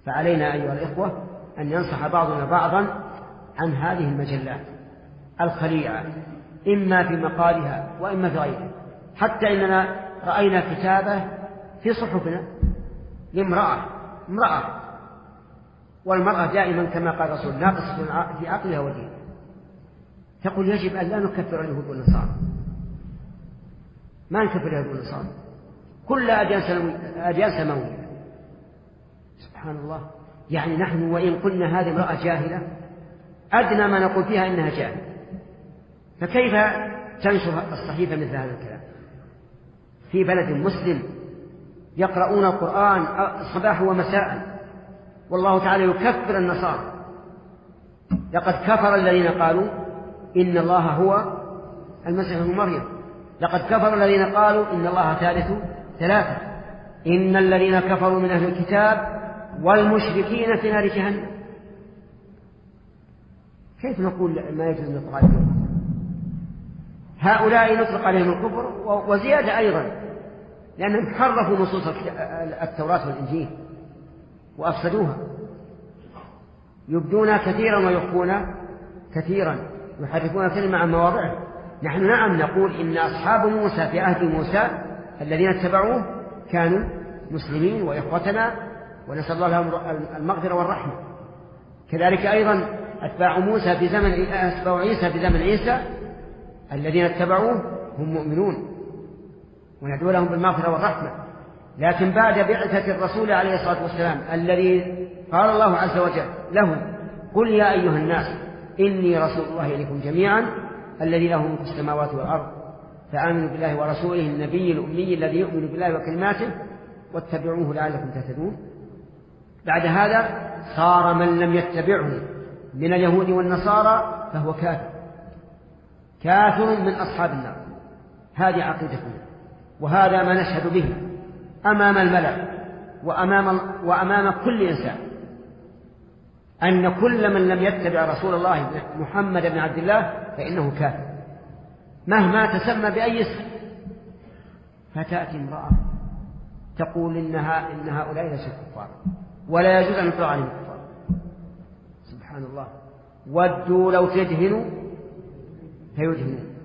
فعلينا أيها الإخوة أن ينصح بعضنا بعضا عن هذه المجلات الخليعة، إما في مقالها وإما في غيرها. حتى إننا رأينا كتابة في صحفنا لامرأة، والمرأة دائما كما قال الرسول ناقصة في عقلها ودينها، تقول يجب أن لا نكفر اليهود والنصارى، ما نكفر اليهود والنصارى، كل أديان سماوية. سبحان الله، يعني نحن وإن قلنا هذه امرأة جاهلة أدنى ما نقول فيها إنها جاهلة، فكيف تنشر الصحيفة مثل هذا الكلام في بلد مسلم يقرؤون القرآن صباحا ومساء، والله تعالى يكفر النصارى. لقد كفر الذين قالوا إن الله هو المسيح ابن مريم، لقد كفر الذين قالوا إن الله ثالث ثلاثة، إن الذين كفروا من أهل الكتاب والمشركين في نار جهنم. كيف نقول ما يجوز أن نطلق عليهم؟ هؤلاء نطلق عليهم الكفر وزيادة أيضا، لأنهم حرفوا نصوص التوراة والإنجيل وأفسدوها، يبدون كثيرا ويخفون كثيرا، يحرفون الكلمة عن مواضعه. نحن نعم نقول إن أصحاب موسى في عهد موسى الذين اتبعوه كانوا مسلمين وإخوتنا، ونسأل الله لهم المغفرة والرحمة. كذلك أيضا أتباع عيسى في زمن عيسى الذين اتبعوه هم مؤمنون وندعو لهم بالمغفرة والرحمة. لكن بعد بعثة الرسول عليه الصلاة والسلام الذي قال الله عز وجل له قل يا أيها الناس إني رسول الله إليكم جميعا الذي له ملك السماوات والأرض فآمنوا بالله ورسوله النبي الأمي الذي يؤمن بالله وكلماته واتبعوه لعلكم تهتدون. بعد هذا صار من لم يتبعه من اليهود والنصارى فهو كافر من أصحاب النار. هذه عقيدتنا، وهذا ما نشهد به أمام الملأ وأمام كل إنسان، أن كل من لم يتبع رسول الله محمد بن عبد الله فإنه كافر مهما تسمى بأي اسم. فتأتي امرأة تقول إن هؤلاء ليسوا كفار ولا يجوز أن يطلق عليهم كفار. سبحان الله، ودوا لو تدهنوا فيدهنون.